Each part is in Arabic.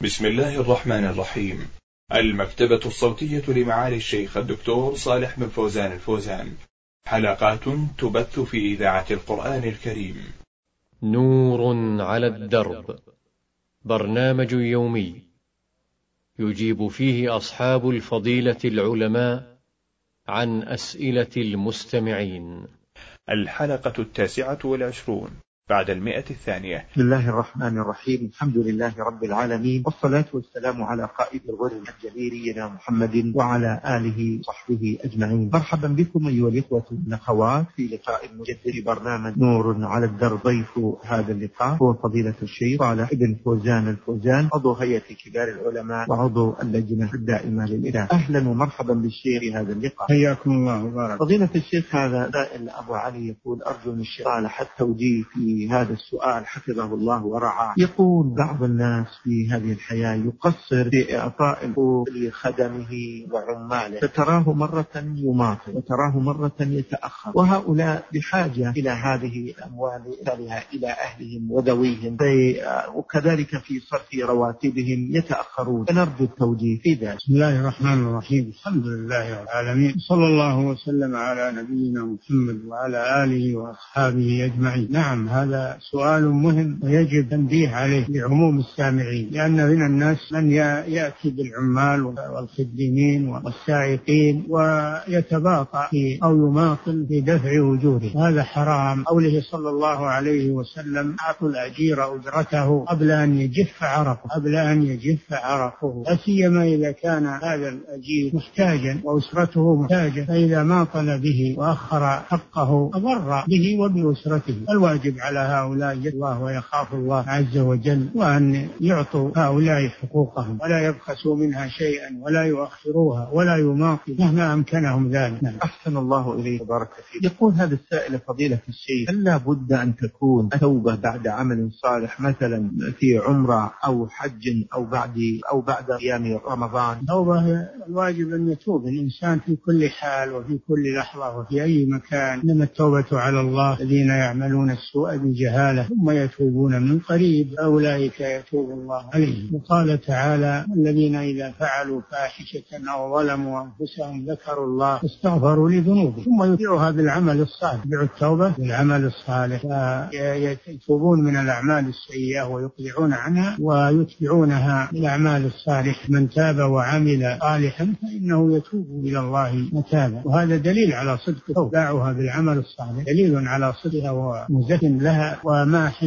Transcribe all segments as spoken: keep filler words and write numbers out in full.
بسم الله الرحمن الرحيم. المكتبة الصوتية لمعالي الشيخ الدكتور صالح بن فوزان الفوزان، حلقات تبث في إذاعة القرآن الكريم. نور على الدرب، برنامج يومي يجيب فيه أصحاب الفضيلة العلماء عن أسئلة المستمعين. الحلقة التاسعة والعشرون بعد المئة الثانية. بسم الله الرحمن الرحيم. الحمد لله رب العالمين، والصلاة والسلام على قائد الغر الجليل محمد وعلى آله وصحبه أجمعين. مرحبا بكم أيها الإخوة والأخوات في لقاء مجدد برنامج نور على الدرب. ضيف هذا اللقاء هو فضيلة الشيخ صالح بن فوزان الفوزان، عضو هيئة كبار العلماء وعضو اللجنة الدائمة للإفتاء. أهلا ومرحبا بالشيخ في هذا اللقاء. حياكم الله وبارك. فضيلة الشيخ، هذا سائل أبو علي يقول: أرجو من الشيخ صالح التوجيه في هذا السؤال حفظه الله ورعاه. يقول: بعض الناس في هذه الحياة يقصر في إعطاء الحقوق لخدمه وعماله، فتراه مرة يماطل وتراه مرة يتأخر، وهؤلاء بحاجة إلى هذه الأموال إلى أهلهم وذويهم، وكذلك في صرف رواتبهم يتأخرون، فنرجو التوجيه في ذلك. بسم الله الرحمن الرحيم. الحمد لله رب العالمين، صلى الله وسلم على نبينا محمد وعلى آله وأصحابه أجمعين. نعم، هذا سؤال مهم ويجب تنبيه عليه لعموم السامعين، لأن من الناس من يأتي بالعمال والخدمين والسائقين ويتباطأ أو يماطل في دفع أجوره، هذا حرام. قوله صلى الله عليه وسلم: أعطوا الأجير أجرته قبل أن يجف عرقه قبل أن يجف عرقه لا سيما إذا كان هذا الأجير محتاجا وأسرته محتاجة، فإذا ماطل به وأخر حقه أضر به وبأسرته. الواجب على هؤلاء الله ويخاف الله عز وجل، وأن يعطوا هؤلاء حقوقهم ولا يبخسوا منها شيئا ولا يؤخروها ولا يماطلوا مهما أمكنهم ذلك. نعم. أحسن الله إليه وبارك فيه. يقول هذا السائل: فضيلة الشيخ، هل لا بد أن تكون توبة بعد عمل صالح، مثلا في عمرة أو حج أو بعد أو بعد قيام رمضان؟ توبة الواجب أن يتوب الإنسان في كل حال وفي كل لحظة وفي أي مكان، إنما التوبة على الله الذين يعملون السوء بجهالة ثم يتوبون من قريب أولئك يتوب الله عليهم. وقال تعالى: الذين إذا فعلوا فاحشة أو ظلموا أنفسهم ذكروا الله فاستغفروا لذنوبهم ثم يتبعها بالعمل الصالح. يتبعوا التوبة بالعمل الصالح، يتوبون من الأعمال السيئة ويقلعون عنها ويتبعونها بالأعمال الصالح. من تاب وعمل صالحا فإنه يتوب إلى الله متابا، وهذا دليل على صدق توبعها بالعمل الصالح، دليل على صدقها ومزكٍ لها وماح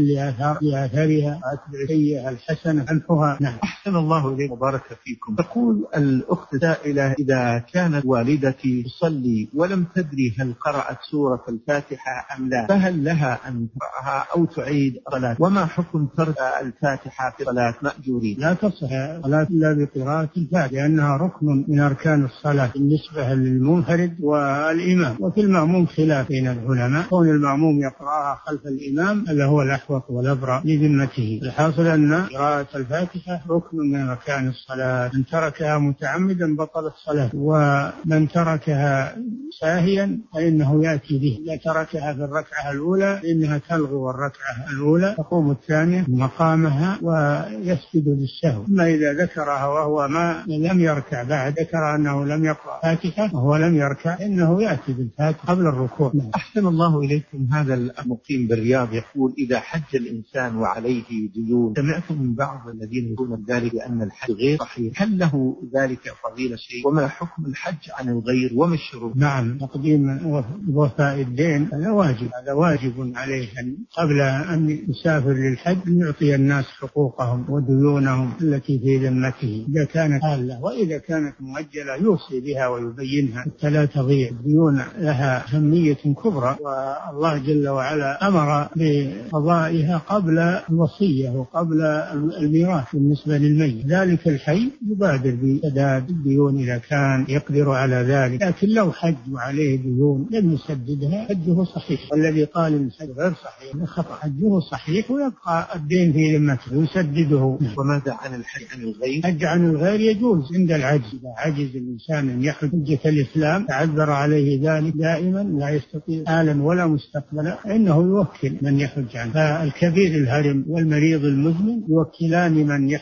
لآثارها وأتبع السيئة الحسنة أمحها. نعم. أحسن الله إليكم وبارك فيكم. تقول الأخت سائلة: إذا كانت والدتي تصلي ولم تدري هل قرأت سورة الفاتحة أم لا، فهل لها أن تقرأها أو تعيد الصلاة؟ وما حكم ترك الفاتحة في صلاة مأجورين؟ لا تصح الصلاة إلا بقراءة الفاتحة، لأنها ركن من أركان الصلاة بالنسبة للمنفرد والإمام، وفي المأموم خلاف بين العلماء، كون المأموم يقرأها خلف الإمام هذا هو الأحوط والأبرأ لذمته. الحاصل أن قراءة الفاتحة ركن من أركان الصلاة، من تركها متعمدا بطلت صلاة، ومن تركها ساهيا فإنه يأتي به. إذا تركها في الركعة الأولى فإنها تلغو الركعة الأولى، تقوم الثانية مقامها ويسجد للسهو. أما إذا ذكرها وهو ما لم يركع بعد، ذكر أنه لم يقرأ فاتحة وهو لم يركع، إنه يأتي بالفاتحة قبل الركوع. أحسن الله إليكم. هذا المقيم بالرياض يقول: إذا حج الإنسان وعليه ديون، سمعت من بعض الذين يقولون ذلك بأن الحج غير صحيح، هل له ذلك فضيلة شيء؟ وما حكم الحج عن الغير وما الشروط؟ نعم، تقديم وفاء الدين هذا واجب، هذا واجب عليه أن قبل أن يسافر للحج يعطي الناس حقوقهم وديونهم التي في ذمته إذا كانت حالة، وإذا كانت مؤجلة يوصي بها ويبينها حتى لا تضيع. الديون لها أهمية كبرى، والله جل وعلا أمر بقضائها قبل الوصية وقبل الميراث بالنسبة للميت. ذلك الحي يبادر بسداد الديون إذا كان يقدر على ذلك، لكن لو حج وعليه ديون لم يسددها حجه صحيح، والذي قال الحج غير صحيح خطأ، حجه صحيح ويبقى الدين في ذمته يسدده. وماذا عن الحج عن الغير؟ الحج عن الغير يجوز عند العجز، إذا عجز الإنسان أن يحج حجة الإسلام تعذر عليه ذلك دائما لا يستطيع حالا ولا مستقبلا، فإنه يوكل من يحج عنه. فالكبير الهرم والمريض المزمن يوكلان من يحج عنه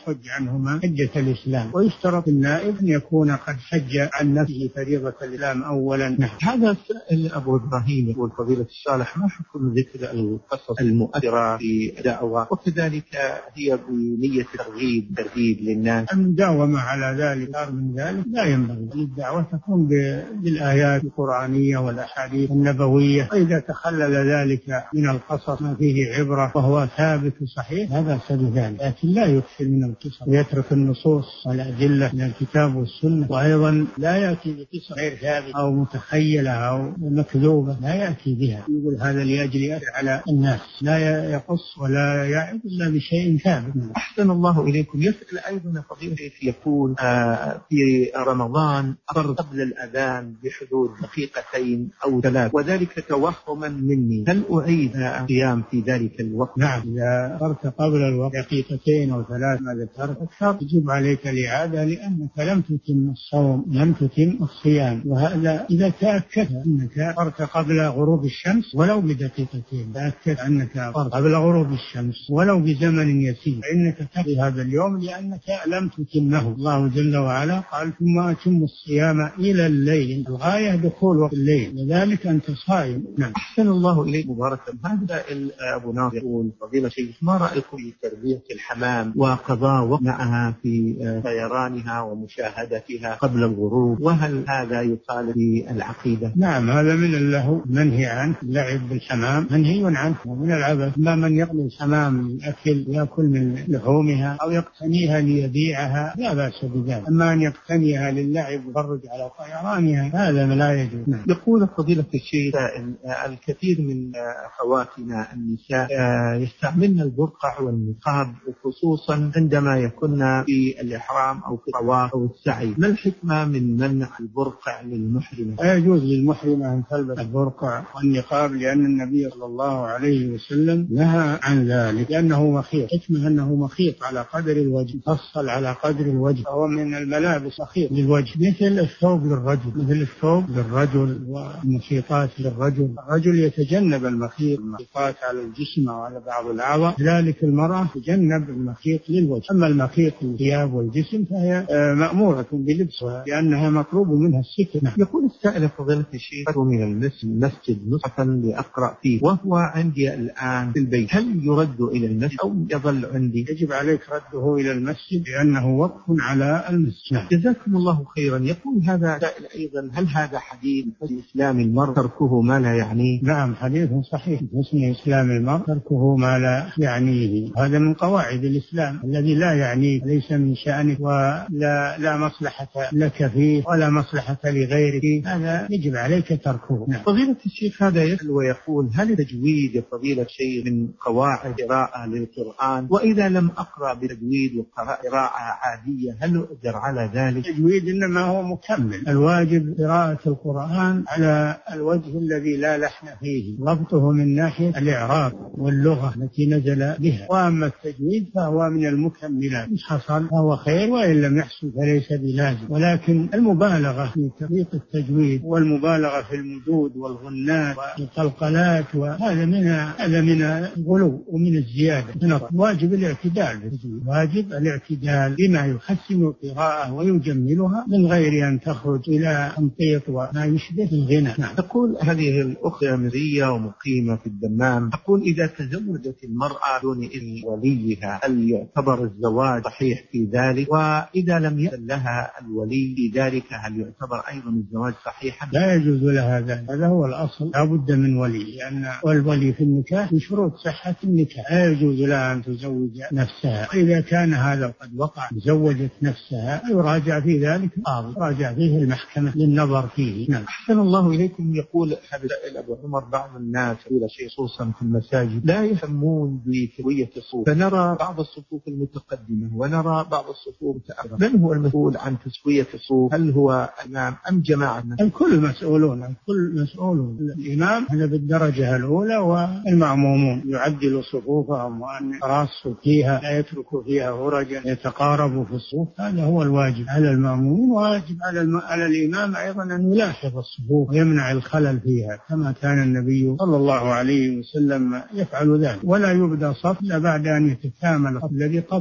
عنهما حجة الإسلام، ويشترط النائب أن يكون قد حج عن نفسه فريضة الإسلام أولا. نعم. هذا سائل أبو إبراهيم يقول فضيلة الصالح ما حكم ذكر القصص المؤثرة في الدعوة وكذلك هي بنية ترغيب ترغيب للناس؟ المداومة على ذلك أكثر من ذلك لا ينبغي. الدعوة تكون بالآيات القرآنية والأحاديث النبوية، وإذا تخلل ذلك من القصص ما فيه عبرة وهو ثابت وصحيح لا بأس بذلك، لكن لا يكثر من القصص ويترك النصوص والأدلة من الكتاب والسنة، وأيضا لا يأتي بقصة غير ثابتة أو متخيلة أو مكذوبة لا يأتي بها، يقول هذا لأجل يأثر على الناس، لا يقص ولا يعظ إلا بشيء ثابت. أحسن الله إليكم. يسأل أيضا فضيلة يقول آه في رمضان أفطر قبل الأذان بحدود دقيقتين أو ثلاث وذلك توهما مني، هل أعيد الصيام في ذلك الوقت؟ نعم، إذا أفطرت قبل الوقت دقيقتين أو ثلاث ما ذكرت أكثر يجب عليك الإعادة، لأنك لم تتم الصوم لم تتم الصيام، وهذا إذا تأكدت أنك أفطرت قبل غروب الشمس ولو بدقيقتين، تأكد أنك أفطرت قبل غروب الشمس ولو بزمن يسير، فإنك تقضي هذا اليوم لأنك لم تتمه. الله جل وعلا قال ثم أتم الصيام إلى الليل، الغاية دخول وقت الليل، لذلك أنت صائم. نعم. أحسن الله إليك مباركا. هذا أبو ناصر يقول فضيلة شيخ ما رأيكم في تربية الحمام وقضاء وقت معها في طيرانها ومشاهدتها قبل الغروب، وهل هذا يخالف العقيدة؟ نعم، هذا من اللهو منهي عنه، اللعب بالحمام منهي عنه ومن العبث. ما من يقضي الحمام الأكل يأكل من لحومها أو يقتنيها ليبيعها لا بأس بذلك، أما أن يقتنيها للعب ويفرج على طيرانها هذا لا يجوز. نعم. يقول فضيلة الشيخ الكثير من أخواتنا النساء يستعملن البرقع والنقاب خصوصا عندما يكن في الإحرام أو في الطواف أو السعي، ما الحكمة من منع البرقع للمحرمة؟ لا يجوز للمحرمة أن تلبس البرقع والنقاب، لأن النبي صلى الله عليه وسلم نهى عن ذلك لأنه مخيط، حكمة أنه مخيط على قدر الوجه، مفصل على قدر الوجه، فهو من الملابس مخيط للوجه، مثل الثوب للرجل مثل الثوب للرجل والمخيطات للرجل. الرجل يتجنب المخيط المخيطات على الجسم أو على بعض الأعضاء، ذلك المرأة تجنب المخيط للوجه. أما المخيط للثياب والجسم فهي مأمورة بلبسها لأنها مطلوب منها الستر. يقول السائل فضيلة الشيخ من المسجد مصحفا لأقرأ فيه وهو عندي الآن في البيت، هل يرد إلى المسجد أو يظل عندي؟ يجب عليك رده إلى المسجد لأنه وقف على المسجد. جزاكم الله خيرا. يقول هذا سائل أيضا هل هذا حديث في إسلام المرء تركه ما لا يعنيه؟ نعم، حديث صحيح اسمه إسلام المرء تركه ما لا يعنيه، هذا من قواعد الإسلام الذي لا يعنيه ليس من شأنك ولا لا مصلحة لك فيه ولا مصلحة لغيرك، هذا يجب عليك تركه. نعم. فضيلة الشيخ هذا يسأل ويقول هل التجويد يا فضيلة الشيخ من قواعد قراءة للقرآن، وإذا لم أقرأ بتجويد وقراءة عادية هل أقدر على ذلك؟ التجويد إنما هو مكمل، الواجب قراءة القرآن على الوجه الذي لا لحن فيه، ضبطه من ناحية الإعراب واللغة التي نزل بها، وأما التجويد فهو من المكملات، إن حصل فهو خير وإن لم يحصل فليس بلازم، ولكن المبالغة في تطبيق التجويد والمبالغة في المدود والغنات والقلقلات وهذا من هذا من الغلو ومن الزيادة. واجب الاعتدال بالتجويد، واجب الاعتدال بما يحسن القراءة ويجملها من غير أن تخرج إلى تنطيط وما يشبه الغنى. نعم. تقول هذه الأخت أمرية ومقيمة في الدمام، تقول إذا تزوجت المرأة دون إذن وليها هل يعتبر الزواج صحيح في ذلك؟ وإذا لم يأذن لها الولي في ذلك هل يعتبر أيضا الزواج صحيحا؟ لا يجوز لها ذلك، هذا هو الأصل، لا بد من ولي، لأن والولي في النكاح من شروط صحة النكاح، لا يجوز لها أن تزوج نفسها، وإذا كان هذا قد وقع زوجت نفسها يراجع في ذلك القاضي، يراجع فيه المحكمة للنظر فيه. نعم. أحسن الله إليكم. يقول سائل أبو عمر بعض الناس إلى شيء خصوصا في المساجد لا يهتمون بتسوية الصفوف، فنرى بعض الصفوف المتقدمة ونرى بعض الصفوف المتأخرة، من هو المسؤول عن تسوية الصفوف؟ هل هو الإمام أم جماعة؟ الكل مسؤولون، الكل مسؤولون، الإمام هذا بالدرجة الأولى والمأمومون يعدلوا صفوفهم وأن يراصوا فيها لا يتركوا فيها هرجا يتقاربوا في الصفوف، هذا هو الواجب على المأمومين، واجب على, الم... على الإمام أيضا أن يلاحظ الصفوف ويمنع الخلل فيها كما كان النبي صلى الله عليه وسلم يفعل ذلك، ولا يبدأ صف إلا بعد أن يتكامل الذي قبله، لا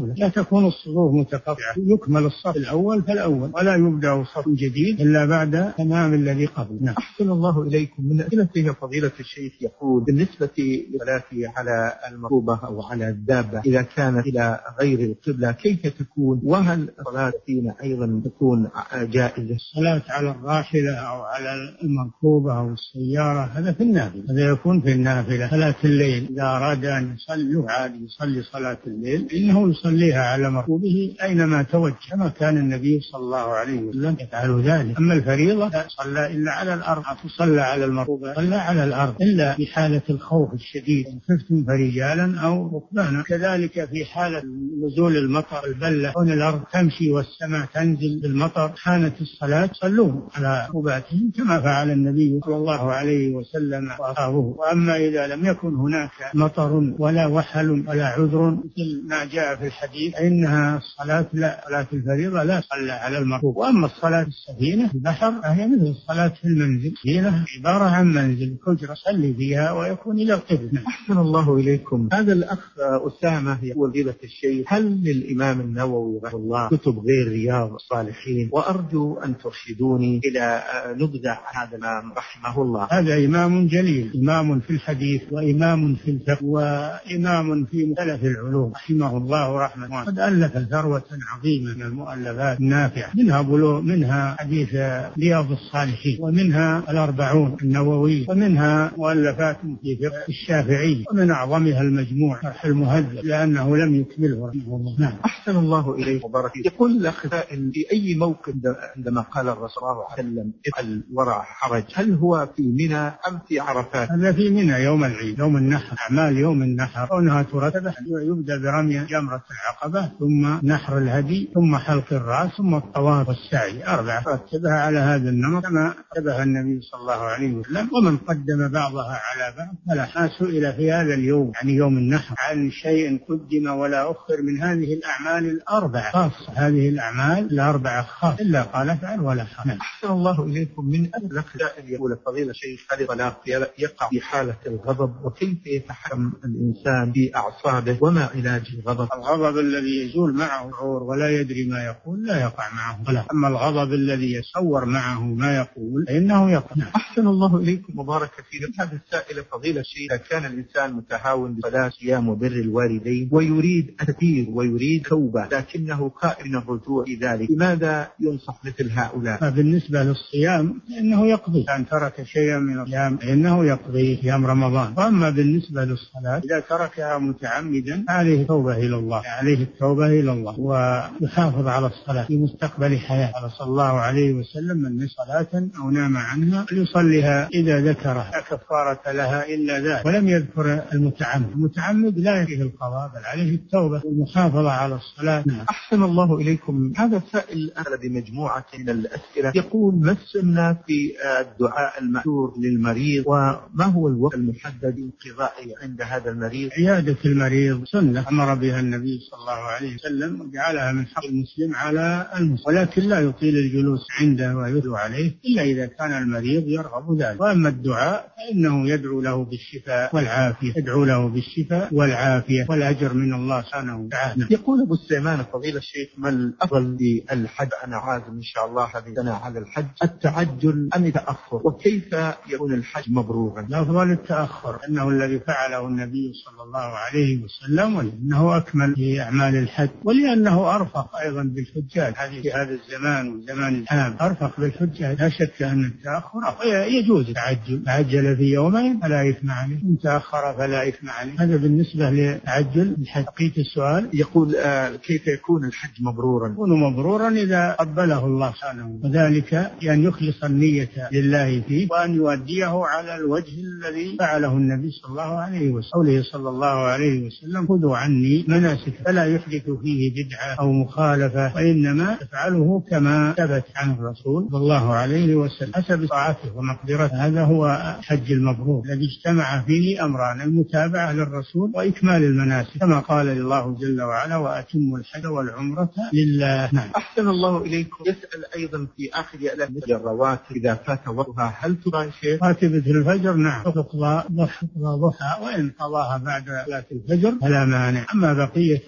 تكون الصفوف متقطعة، يكمل الصف الأول فالأول ولا يبدأ صف جديد إلا بعد تمام الذي قبل. نعم. أحسن الله إليكم. من أسئلته فضيلة الشيخ يقول بالنسبة للصلاة على المركوبة أو على الدابة إذا كانت إلى غير القبلة كيف تكون، وهل الصلاة فينا أيضا تكون جائزة؟ الصلاة على الراحلة أو على المركوبة أو السيارة هذا في النافلة، هذا يكون في النافلة. صلاة الليل إذا أراد أن يصلي عادي يصلي صلاة الليل إنه يصليها على مركوبه أينما توجه كما كان النبي صلى الله عليه وسلم يفعل ذلك. أما الفريضة لا صلى إلا على الأرض، تصلى على المركوبة صلى على الأرض إلا في حالة الخوف الشديد إن خفتم فرجالا أو ركبانا. كذلك في حالة نزول المطر البلة كون الأرض تمشي والسماء تنزل بالمطر كانت الصلاة صلوا على ركوباتهم كما فعل النبي صلى الله عليه وسلم وأصحابه. وأما إذا لم يكن هناك مطر ولا وحل ولا عذر مثل ما جاء في الحديث إنها الصلاة لا صلاة الفريضة لا صلى على المركوب. وأما الصلاة في السفينة في البحر فهي مثل الصلاة في المنزل، هي عبارة عن منزل حجرة صلي فيها ويكون إلى القبلة. أحسن الله إليكم. هذا الأخ أسامة يقول فضيلة الشيخ هل للإمام النووي رحمه الله كتب غير رياض الصالحين؟ وأرجو أن ترشدوني إلى نبذة هذا الإمام رحمه الله. هذا إمام جليل، إمام في الحديث وإمام في الفقه وإمام في مختلف العلوم رحمه الله رحمه الله. قد ألف ثروة عظيمة من المؤلفات النافعة، منها بلوغ منها حديث رياض الصالحين ومنها الأربعون النووي ومنها مؤلفات في فقه الشافعي ومن أعظمها المجموع شرح المهذب لأنه لم يكمله رحمه الله. نعم. أحسن الله إليه وبارك. يقول الأخ سائل في أي موقف عندما قال الرسول صلى الله عليه وسلم افعل ولا حرج هل هو في منى أم في عرفات؟ هذا في منى يوم العيد يوم النحر. أعمال يوم النحر كونها ترتب يبدأ برمي جمرة العقبة ثم نحر الهدي ثم حلق الرأس ثم الطواف والسعي أربعة رتبها على هذا النمط كما رتبها النبي صلى الله عليه وسلم. ومن قدم بعضها على بعض فلا حاس إلى في هذا اليوم يعني يوم النحر عن شيء قدم ولا أخر من هذه الأعمال الأربعة خاصة، هذه الأعمال الأربعة خاصة إلا قال افعل ولا حرج. أحسن الله إليكم. من أجل السائل يقول فضيلة الشيخ هل الطلاق يقع في حالة الغضب وكيف يتحكم الإنسان في أعصابه وما علاج الغضب؟ الغضب الذي يزول معه شعور ولا يدري ما يقول لا يقع معه طلاق. أما الغضب الذي يصور معه ما يقول فإنه يقع. أحسن الله إليكم وبارك فيكم. هذا السائل فضيلة الشيخ كان الإنسان متهاون بصلاة صيام وبر الوالدين ويريد التكبير ويريد توبة لكنه قائل من الرجوع في ذلك، لماذا ينصح مثل هؤلاء؟ بالنسبة للصيام فإنه يقضي، أن ترك شيئا من الصيام فإنه يقضي صيام رمضان. وأما بالنسبة للصلاة إذا تركها متعمدا عليه توبة إلى الله، عليه التوبة إلى الله ويحافظ على الصلاة في مستقبل حياته. قال صلى الله عليه وسلم من نسي صلاة أو نام عنها فليصليها إذا ذكرها لا كفارة لها إلا ذلك. ولم يذكر المتعمد، المتعمد لا يكفيه القضاء بل عليه التوبة والمحافظة على الصلاة. نعم. أحسن الله إليكم. هذا السائل أخذ بمجموعة من الأسئلة يقول ما السنة في الدعاء المأثور للمريض وما هو الوقت المحدد للقضاء عند هذا المريض؟ عيادة المريض سنة أمر بها النبي صلى الله عليه وسلم وجعلها من حق المسلم على المسلم، ولكن لا يطيل الجلوس عنده ويدعو عليه إلا إذا كان المريض يرغب ذلك. وأما الدعاء فإنه يدعو له بالشفاء والعافية، يدعو له بالشفاء والعافية والأجر من الله سبحانه وتعالى. يقول أبو سليمان فضيلة الشيخ ما الأفضل للحج؟ أنا عازم إن شاء الله هذه السنة على الحج، التعجل أم التأخر؟ وكيف يكون الحج مبرورا؟ الأفضل التأخر أنه الذي فعله النبي صلى الله عليه وسلم ولأنه أكمل في أعمال الحج ولأنه أرفق أيضا بالحجاج في هذا الزمان والزمان العام، أرفق بالحجاج. لا شك أن التأخر يجوز التعجل، تعجل في يومين فلا إثم عليه، إن تأخر فلا إثم عليه. هذا بالنسبة لتعجل الحج. بقية السؤال يقول آه كيف يكون الحج مبرورا؟ يكون مبرورا إذا قبله الله سبحانه، وذلك أن يخلص النية لله فيه وأن يؤديه على الوجه الذي فعله النبي صلى الله عليه وسلم. قوله صلى الله عليه وسلم خذوا عني مناسك فلا يحدث فيه بدعة أو مخالفة وإنما تفعله كما ثبت عن الرسول صلى الله عليه وسلم حسب طاعته ومقدرته. هذا هو الحج المبرور الذي اجتمع فيه أمران: المتابعة للرسول وإكمال المناسك كما قال الله جل وعلا وأتموا الحج والعمرة لله. نعم. أحسن الله إليكم. يسأل أيضا في آخر مثل الرواتب إذا فات وقتها هل تقضى شيء؟ راتبة الفجر نعم تقضى ضحى وإن قضاها بعد صلاة الفجر فلا مانع. أما بقية الرواتب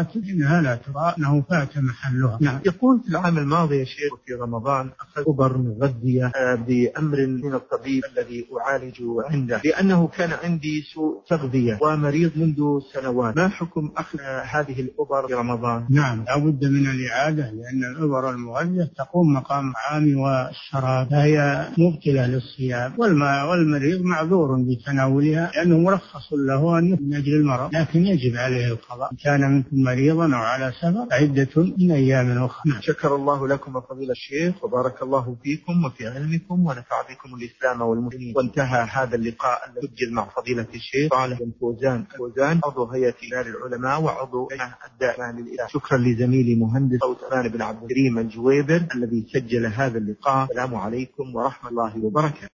الرواتب إنها لا ترى أنه فات محلها. نعم. يقول في العام الماضي يا شيخ في رمضان أخذ إبر مغذية بأمر من الطبيب الذي أعالج عنده لأنه كان عندي سوء تغذية ومريض منذ سنوات، ما حكم أخذ هذه الإبر في رمضان؟ نعم لا بد من الإعادة، لأن الإبر المغذية تقوم مقام الطعام والشراب، فهي مبطلة للصيام، والماء والمريض معذور بتناولها لأنه مرخص له أن من أجل المرض، لكن يجب عليه القضاء إن كان منكم مريضا أو على سفر عدة من أيام أخرى. شكر الله لكم فضيلة الشيخ وبارك الله فيكم وفي علمكم ونفع بكم الإسلام والمسلمين. وانتهى هذا اللقاء الذي سجل مع فضيلة الشيخ صالح بن فوزان الفوزان عضو هيئة كبار العلماء وعضو لجنة الدائمة للإفتاء. شكرا لزميلي مهندس صوت أمان بن عبد الكريم الجويبر الذي سجل هذا اللقاء. السلام عليكم ورحمة الله وبركاته.